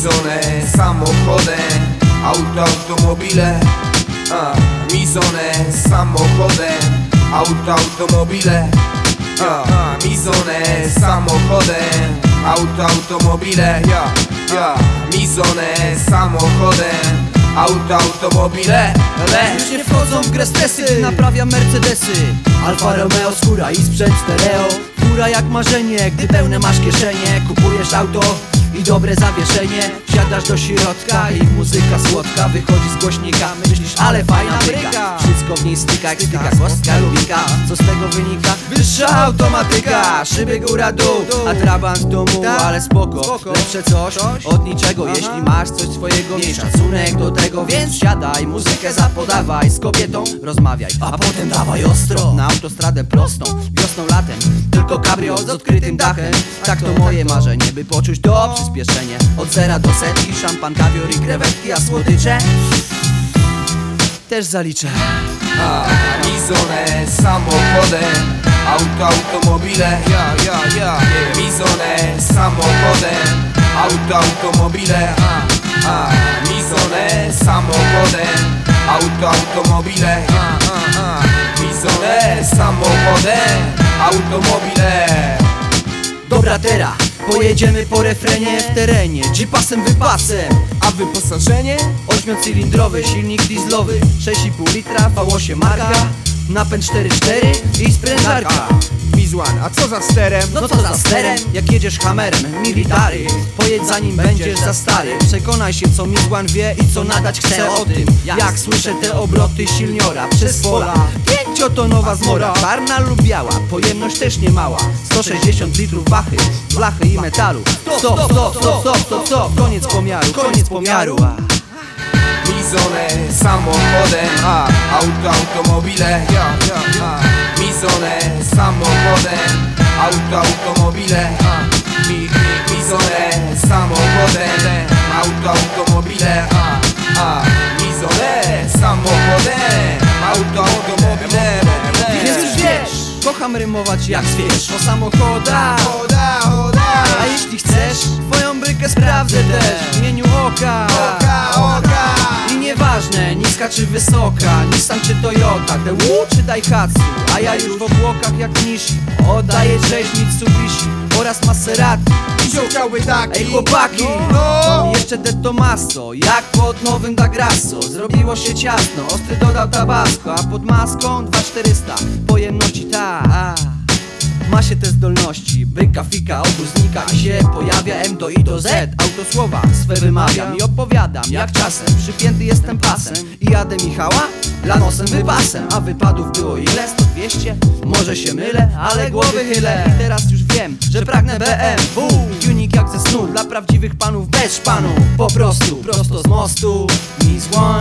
Mizone samochodem, auto, automobile. Mizone samochodem, auto, automobile. Mizone samochodem, auto, automobile. Mizone samochodem, auto, automobile. Już nie wchodzą w grę stresy, gdy naprawiam Mercedesy. Alfa Romeo skóra i sprzęt stereo. Fura jak marzenie, gdy pełne masz kieszenie. Kupujesz auto i dobre zawieszenie. Wsiadasz do środka i muzyka słodka wychodzi z głośnika. Myślisz, ale fajna bryka. Wszystko w niej styka jak styka kostka lubika. Co z tego wynika? Wyższa automatyka. Szyby góra dół, a trabant w domu. Ale spoko, lepsze coś od niczego. Jeśli masz coś swojego, miej szacunek do tego. Więc siadaj, muzykę zapodawaj, z kobietą rozmawiaj, a potem dawaj ostro na autostradę prostą. Wiosną, latem, tylko cabrio z odkrytym dachem. Tak to moje marzenie, by poczuć to przyspieszenie. Od zera do setki, szampan, kawior i krewetki, a słodycze też zaliczę. Mizone samochodem, auto, automobile. Mizone samochodem, auto, automobile. Mizone samochodem, auto, automobile. Mizone samochodem, automobile. Dobra, teraz pojedziemy po refrenie w terenie, jeepasem wypasem. A wyposażenie? 8-cylindrowy silnik dieslowy, 6,5 litra, V8 marka, napęd 4.4 i sprężarka. Mizwan, a co za sterem? No co za sterem? Jak jedziesz Hammerem, military, pojedź zanim będziesz za stary. Przekonaj się, co Mizwan wie i co nadać chce o tym. Jak słyszę te obroty silniora przez pola. 5-tonowa zmora, czarna lub biała, pojemność też nie mała. 160 litrów wachy, blachy i metalu. Stop, koniec pomiaru, koniec pomiaru. Mizone samochodem, auto, automobile. Mizone samochodem, auto, automobile. Mizone samochodem, auto, automobile. Mizone samochodem, auto, automobile. Więc już wiesz, kocham rymować jak zwierz o samochodach. A jeśli chcesz, twoją brykę sprawdzę też w imieniu oka. I nieważne, niska czy wysoka, Nissan czy Toyota, DeWu czy Daihatsu, a ja już w obłokach jak Nishi oddaję cześć Mitsubishi oraz Maserati. Wziąłkały taki. Ej chłopaki, jeszcze De Tomaso, jak pod nowym Dagrasso. Zrobiło się ciasno, ostry dodał tabasco, a pod maską 2400 pojemności ta. Ma się te zdolności, bryka, fika, obóznika i się pojawia M do I do Z. Autosłowa swe wymawiam i opowiadam, jak czasem przypięty jestem pasem i jadę Michała lanosem wypasem. A wypadów było ile? 100-200? Może się mylę, ale głowy chylę. I teraz już wiem, że pragnę BMW, unik jak ze snu, dla prawdziwych panów bez szpanu. Po prostu, prosto z mostu, Mizwan.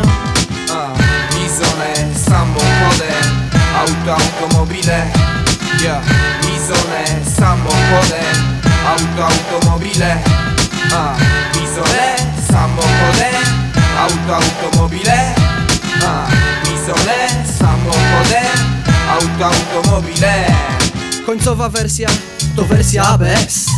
Mizone samochodem, auto, automobile. Mizone samochodem, auto, automobile. Mizone samochodem, auto, automobile. Mizone samochodem, auto, automobile. Końcowa wersja to wersja ABS.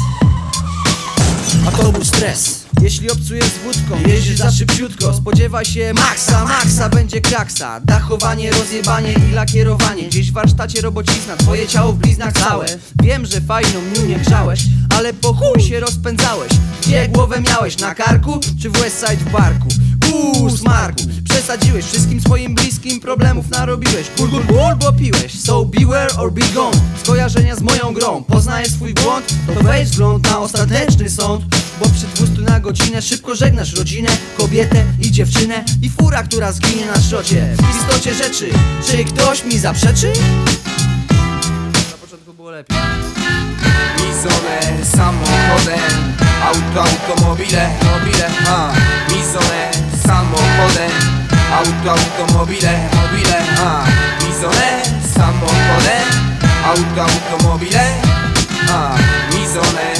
A to był stres. Jeśli obcujesz z wódką, jeździsz za szybciutko, spodziewaj się maksa, będzie kraksa. Dachowanie, rozjebanie i lakierowanie. Gdzieś w warsztacie robocizna, twoje ciało w bliznach całe. Wiem, że fajną niunię grzałeś, ale po chuj się rozpędzałeś. Gdzie głowę miałeś, na karku czy w Westside w barku? Smarku, przesadziłeś, wszystkim swoim bliskim problemów narobiłeś. Ból, bo piłeś, so beware or be gone. Skojarzenia z moją grą, poznajesz swój błąd, to weź wgląd na ostateczny sąd. Bo przy 200 na godzinę szybko żegnasz rodzinę, kobietę i dziewczynę i fura, która zginie na szrocie. W istocie rzeczy, czy ktoś mi zaprzeczy? Na początku było lepiej. Mizone samochodem, auto, automobile. Mizone samochodem, auto, automobile. Mizone samochodem, auto, automobile. Mizone